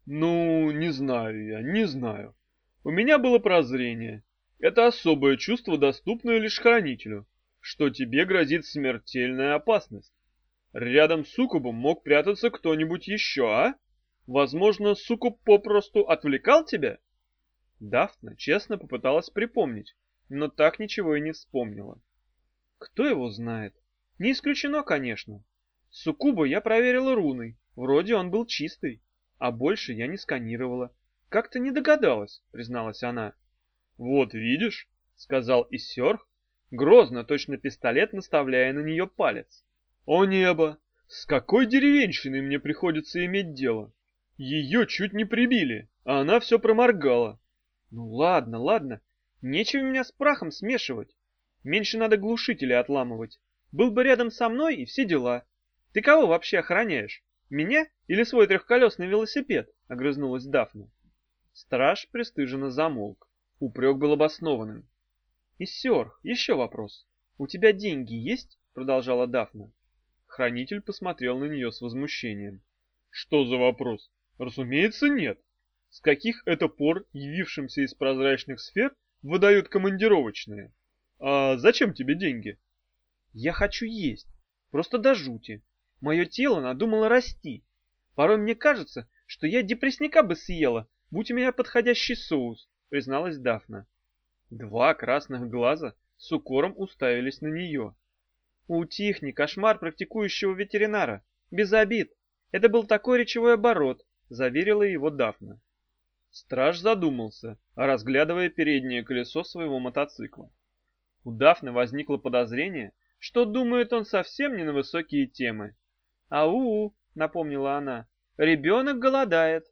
Ну, не знаю я, не знаю. У меня было прозрение. Это особое чувство, доступное лишь хранителю, что тебе грозит смертельная опасность. Рядом с суккубом мог прятаться кто-нибудь еще, а? Возможно, суккуб попросту отвлекал тебя? Дафна честно попыталась припомнить, но так ничего и не вспомнила. Кто его знает? Не исключено, конечно. Суккуба я проверила руной, вроде он был чистый, а больше я не сканировала. Как-то не догадалась, призналась она. Вот видишь, сказал Иссёрх, грозно, точно пистолет, наставляя на нее палец. О небо! С какой деревенщиной мне приходится иметь дело? Ее чуть не прибили, а она все проморгала. Ну ладно, ладно, нечего меня с прахом смешивать. Меньше надо глушители отламывать. Был бы рядом со мной и все дела. Ты кого вообще охраняешь? Меня или свой трехколесный велосипед? Огрызнулась Дафна. Страж пристыженно замолк. Упрек был обоснованным. Иссёрх, еще вопрос. У тебя деньги есть? Продолжала Дафна. Хранитель посмотрел на нее с возмущением. Что за вопрос? Разумеется, нет. С каких это пор явившимся из прозрачных сфер выдают командировочные? А зачем тебе деньги? Я хочу есть. Просто до жути. Мое тело надумало расти. Порой мне кажется, что я депрессника бы съела, будь у меня подходящий соус, призналась Дафна. Два красных глаза с укором уставились на нее. Утихни, кошмар практикующего ветеринара. Без обид. Это был такой речевой оборот, заверила его Дафна. Страж задумался, разглядывая переднее колесо своего мотоцикла. У Дафны возникло подозрение, что думает он совсем не на высокие темы. «Ау!» — напомнила она. «Ребенок голодает».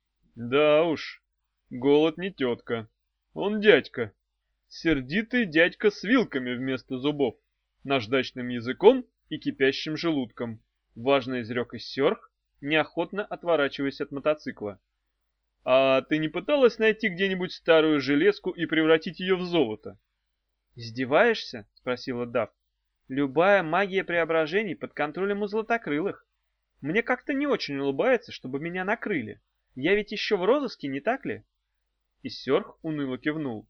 «Да уж, голод не тетка. Он дядька. Сердитый дядька с вилками вместо зубов, наждачным языком и кипящим желудком», — важно изрек Иссёрх, неохотно отворачиваясь от мотоцикла. «А ты не пыталась найти где-нибудь старую железку и превратить ее в золото?» «Издеваешься?» — спросила Дав. «Любая магия преображений под контролем у златокрылых. Мне как-то не очень улыбается, чтобы меня накрыли. Я ведь еще в розыске, не так ли?» И Сёрх уныло кивнул.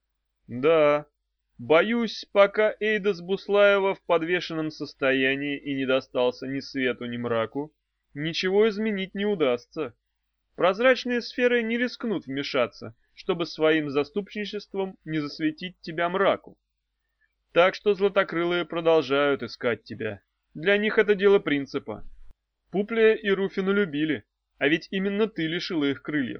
«Да, боюсь, пока Эйдас Буслаева в подвешенном состоянии и не достался ни свету, ни мраку, ничего изменить не удастся. Прозрачные сферы не рискнут вмешаться, чтобы своим заступничеством не засветить тебя мраку. Так что златокрылые продолжают искать тебя. Для них это дело принципа. Пуплия и Руфину любили, а ведь именно ты лишила их крыльев.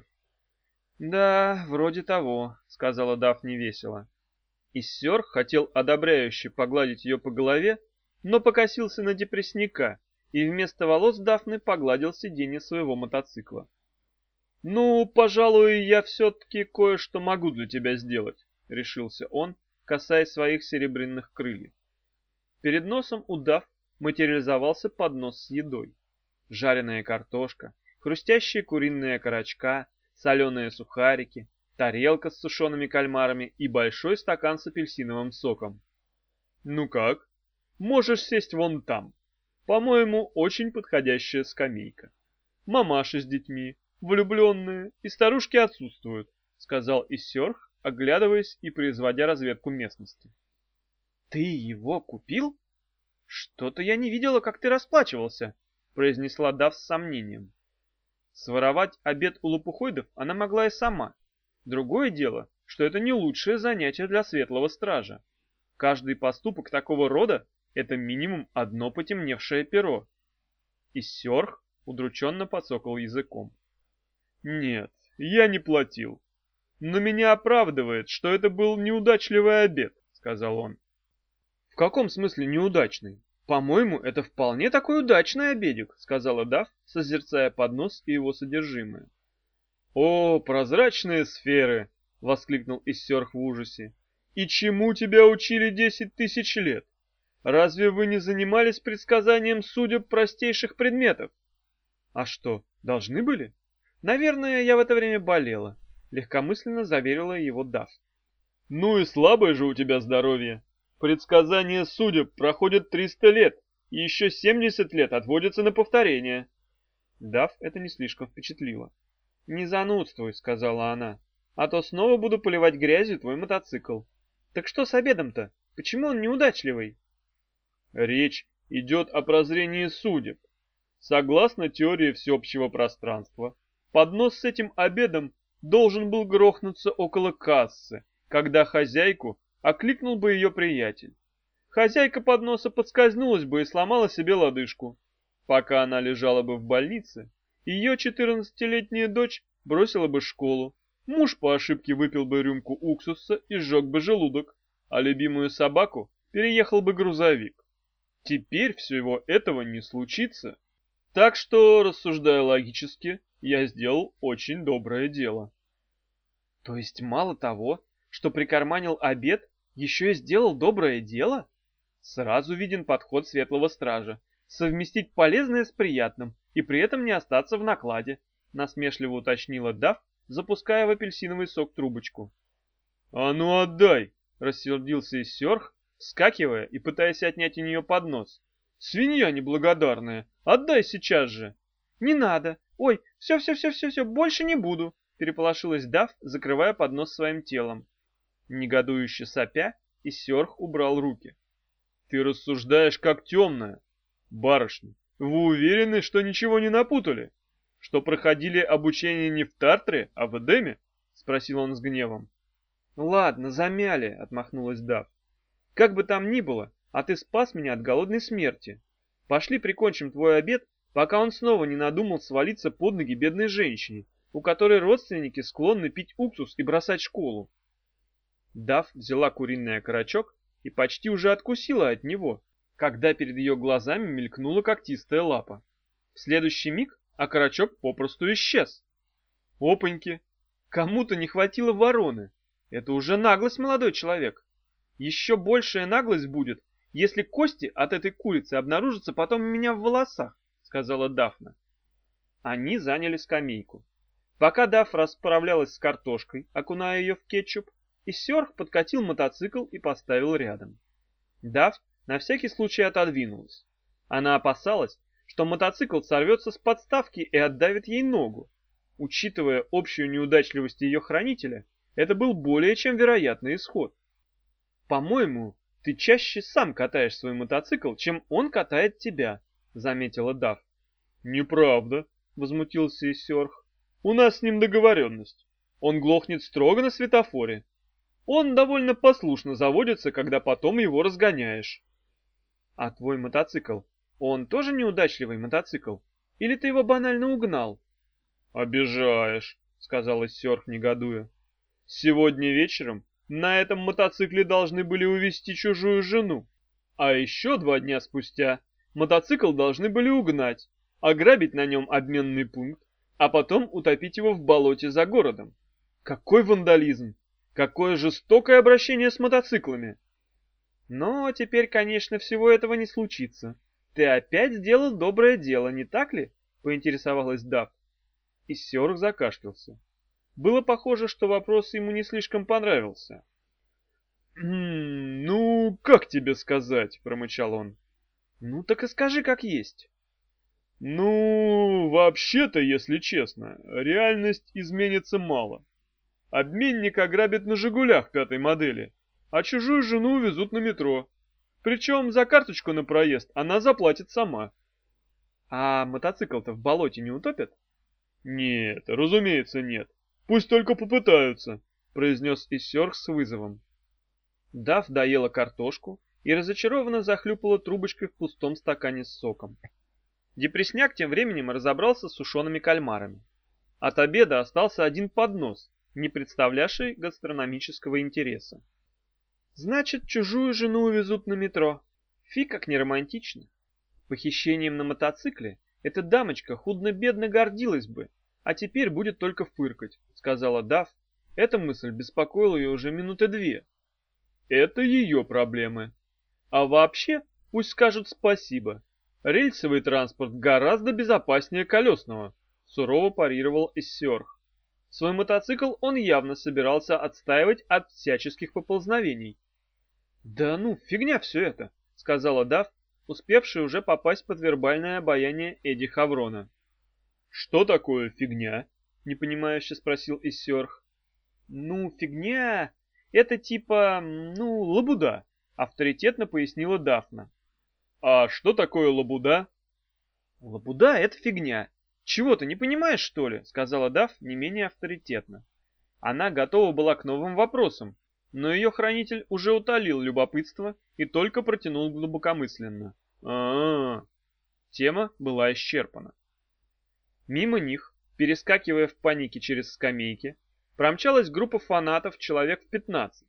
«Да, вроде того», — сказала Дафни весело. Иссёрх хотел одобряюще погладить ее по голове, но покосился на депрессника и вместо волос Дафны погладил сиденье своего мотоцикла. «Ну, пожалуй, я все-таки кое-что могу для тебя сделать», — решился он, касаясь своих серебряных крыльев. Перед носом удав материализовался поднос с едой. Жареная картошка, хрустящие куриные окорочка, соленые сухарики, тарелка с сушеными кальмарами и большой стакан с апельсиновым соком. «Ну как? Можешь сесть вон там. По-моему, очень подходящая скамейка. Мамаши с детьми, влюбленные и старушки отсутствуют», — сказал Иссёрх, оглядываясь и производя разведку местности. «Ты его купил? Что-то я не видела, как ты расплачивался», — произнесла Дав с сомнением. Своровать обед у лопухоидов она могла и сама. Другое дело, что это не лучшее занятие для светлого стража. Каждый поступок такого рода — это минимум одно потемневшее перо. Иссёрх удрученно подсокал языком. «Нет, я не платил. Но меня оправдывает, что это был неудачливый обед», — сказал он. «В каком смысле неудачный? По-моему, это вполне такой удачный обедик», — сказала Дав, созерцая поднос и его содержимое. «О, прозрачные сферы!» — воскликнул Иссёрх в ужасе. «И чему тебя учили 10 тысяч лет? Разве вы не занимались предсказанием судеб простейших предметов?» «А что, должны были?» «Наверное, я в это время болела», — легкомысленно заверила его Дав. «Ну и слабое же у тебя здоровье. Предсказания судеб проходят 300 лет, и еще 70 лет отводятся на повторение». Дав это не слишком впечатлило. «Не занудствуй», — сказала она, — «а то снова буду поливать грязью твой мотоцикл. Так что с обедом-то? Почему он неудачливый?» Речь идет о прозрении судеб. Согласно теории всеобщего пространства, поднос с этим обедом должен был грохнуться около кассы, когда хозяйку окликнул бы ее приятель. Хозяйка подноса подскользнулась бы и сломала себе лодыжку. Пока она лежала бы в больнице, ее 14-летняя дочь бросила бы школу, муж по ошибке выпил бы рюмку уксуса и сжег бы желудок, а любимую собаку переехал бы грузовик. Теперь всего этого не случится. Так что, рассуждая логически, я сделал очень доброе дело. То есть мало того, что прикарманил обед, еще и сделал доброе дело? Сразу виден подход светлого стража. Совместить полезное с приятным и при этом не остаться в накладе, насмешливо уточнила Дав, запуская в апельсиновый сок трубочку. «А ну отдай!» — рассердился Иссёрх, вскакивая и пытаясь отнять у нее поднос. «Свинья неблагодарная! Отдай сейчас же!» «Не надо! Ой, все, больше не буду!» — переполошилась Дав, закрывая поднос своим телом. Негодующе сопя, Иссёрх убрал руки. «Ты рассуждаешь как темная. Барышня, вы уверены, что ничего не напутали? Что проходили обучение не в Тартре, а в Эдеме?» — спросил он с гневом. «Ладно, замяли», — отмахнулась Дав. «Как бы там ни было, а ты спас меня от голодной смерти. Пошли прикончим твой обед, пока он снова не надумал свалиться под ноги бедной женщине, у которой родственники склонны пить уксус и бросать школу». Дав взяла куриный окорочок и почти уже откусила от него, когда перед ее глазами мелькнула когтистая лапа. В следующий миг окорочок попросту исчез. Опаньки! Кому-то не хватило вороны. Это уже наглость, молодой человек. Еще большая наглость будет, если кости от этой курицы обнаружатся потом у меня в волосах, сказала Дафна. Они заняли скамейку. Пока Даф расправлялась с картошкой, окуная ее в кетчуп, Иссёрх подкатил мотоцикл и поставил рядом. Даф на всякий случай отодвинулась. Она опасалась, что мотоцикл сорвется с подставки и отдавит ей ногу. Учитывая общую неудачливость ее хранителя, это был более чем вероятный исход. «По-моему, ты чаще сам катаешь свой мотоцикл, чем он катает тебя», — заметила Дав. «Неправда», — возмутился Иссёрх. «У нас с ним договоренность. Он глохнет строго на светофоре. Он довольно послушно заводится, когда потом его разгоняешь». «А твой мотоцикл, он тоже неудачливый мотоцикл? Или ты его банально угнал?» «Обижаешь», — сказал Иссёрх, негодуя. «Сегодня вечером на этом мотоцикле должны были увезти чужую жену. А еще 2 дня спустя мотоцикл должны были угнать, ограбить на нем обменный пункт, а потом утопить его в болоте за городом. Какой вандализм! Какое жестокое обращение с мотоциклами!» «Но теперь, конечно, всего этого не случится. Ты опять сделал доброе дело, не так ли?» — поинтересовалась Дав. Иссёрх закашлялся. Было похоже, что вопрос ему не слишком понравился. «Ну, как тебе сказать?» — промычал он. «Ну, так и скажи, как есть». «Ну, вообще-то, если честно, реальность изменится мало. Обменник ограбит на «Жигулях» 5-й модели, а чужую жену увезут на метро. Причем за карточку на проезд она заплатит сама». «А мотоцикл-то в болоте не утопят?» «Нет, разумеется, нет. Пусть только попытаются», — произнес Иссёрх с вызовом. Дав доела картошку и разочарованно захлюпала трубочкой в пустом стакане с соком. Депресняк тем временем разобрался с сушеными кальмарами. От обеда остался один поднос, не представлявший гастрономического интереса. «Значит, чужую жену увезут на метро. Фи, как неромантично. Похищением на мотоцикле эта дамочка худно-бедно гордилась бы, а теперь будет только фыркать», — сказала Дав. Эта мысль беспокоила ее уже минуты 2. «Это ее проблемы. А вообще, пусть скажут спасибо. Рельсовый транспорт гораздо безопаснее колесного», — сурово парировал Иссёрх. Свой мотоцикл он явно собирался отстаивать от всяческих поползновений. «Да ну, фигня все это», — сказала Дав, успевшая уже попасть под вербальное обаяние Эдди Хаврона. «Что такое фигня?» — непонимающе спросил Иссёрх. Ну, фигня, это типа, лабуда, авторитетно пояснила Дафна. А что такое лабуда? Лабуда — это фигня. Чего ты не понимаешь, что ли? Сказала Даф не менее авторитетно. Она готова была к новым вопросам, но ее хранитель уже утолил любопытство и только протянул глубокомысленно. А-а-а. Тема была исчерпана. Мимо них, перескакивая в панике через скамейки, промчалась группа фанатов человек в 15.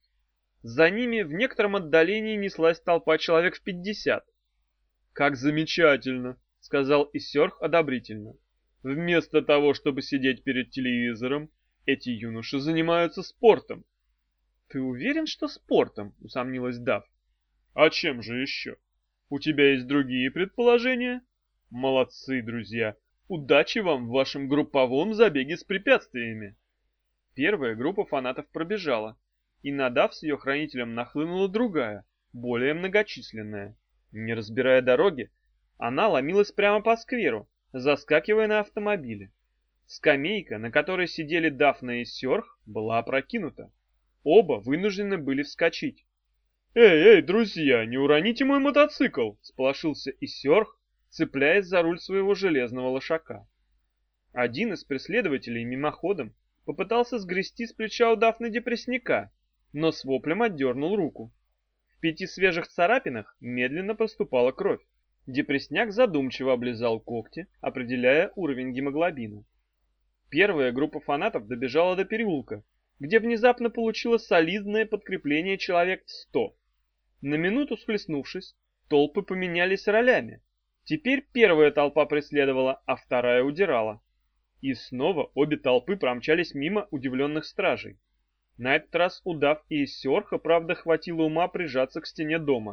За ними в некотором отдалении неслась толпа человек в 50. «Как замечательно!» — сказал Иссёрх одобрительно. «Вместо того, чтобы сидеть перед телевизором, эти юноши занимаются спортом». «Ты уверен, что спортом?» — усомнилась Даф. «А чем же еще? У тебя есть другие предположения?» «Молодцы, друзья! Удачи вам в вашем групповом забеге с препятствиями!» Первая группа фанатов пробежала, и на Даф с ее хранителем нахлынула другая, более многочисленная. Не разбирая дороги, она ломилась прямо по скверу, заскакивая на автомобили. Скамейка, на которой сидели Дафна и Иссёрх, была опрокинута. Оба вынуждены были вскочить. «Эй, друзья, не уроните мой мотоцикл!» — сполошился Иссёрх, цепляясь за руль своего железного лошака. Один из преследователей мимоходом попытался сгрести с плеча у Дафны депрессника, но с воплем отдернул руку. В 5 свежих царапинах медленно поступала кровь. Депрессняк задумчиво облизал когти, определяя уровень гемоглобина. Первая группа фанатов добежала до переулка, где внезапно получила солидное подкрепление человек в 100. На минуту схлестнувшись, толпы поменялись ролями. Теперь первая толпа преследовала, а вторая удирала. И снова обе толпы промчались мимо удивленных стражей. На этот раз у Даф и Иссёрха, правда, хватило ума прижаться к стене дома.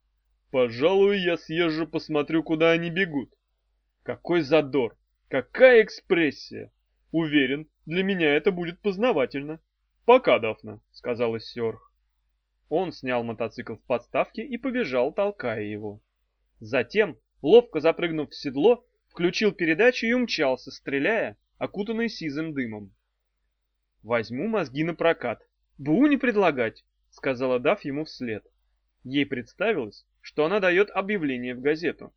«Пожалуй, я съезжу посмотрю, куда они бегут». Какой задор! Какая экспрессия! Уверен, для меня это будет познавательно. «Пока, Дафна», — сказал Иссёрх. Он снял мотоцикл с подставки и побежал, толкая его. Затем, ловко запрыгнув в седло, включил передачу и умчался, стреляя, окутанный сизым дымом. «Возьму мозги на прокат. БУ не предлагать», — сказала Даф ему вслед. Ей представилось, что она дает объявление в газету.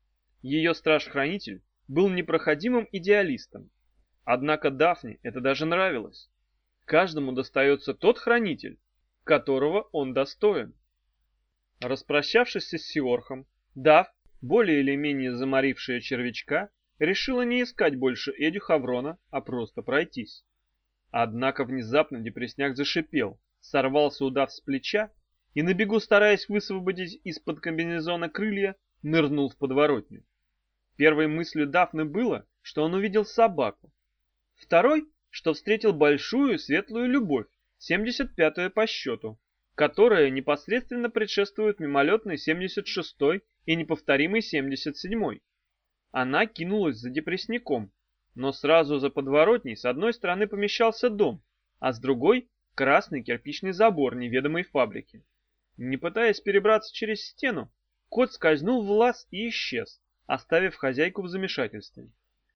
Ее страж-хранитель был непроходимым идеалистом. Однако Дафне это даже нравилось. Каждому достается тот хранитель, которого он достоин. Распрощавшись с Иссёрхом, Даф, более или менее заморившая червячка, решила не искать больше Эдю Хаврона, а просто пройтись. Однако внезапно депрессняк зашипел, сорвался у Даф с плеча и, на бегу стараясь высвободить из-под комбинезона крылья, нырнул в подворотню. Первой мыслью Дафны было, что он увидел собаку. Второй, что встретил большую светлую любовь, 75-ю по счету, которая непосредственно предшествует мимолетной 76-й и неповторимой 77-й. Она кинулась за депрессником, но сразу за подворотней с одной стороны помещался дом, а с другой — красный кирпичный забор неведомой фабрики. Не пытаясь перебраться через стену, кот скользнул в лаз и исчез, оставив хозяйку в замешательстве.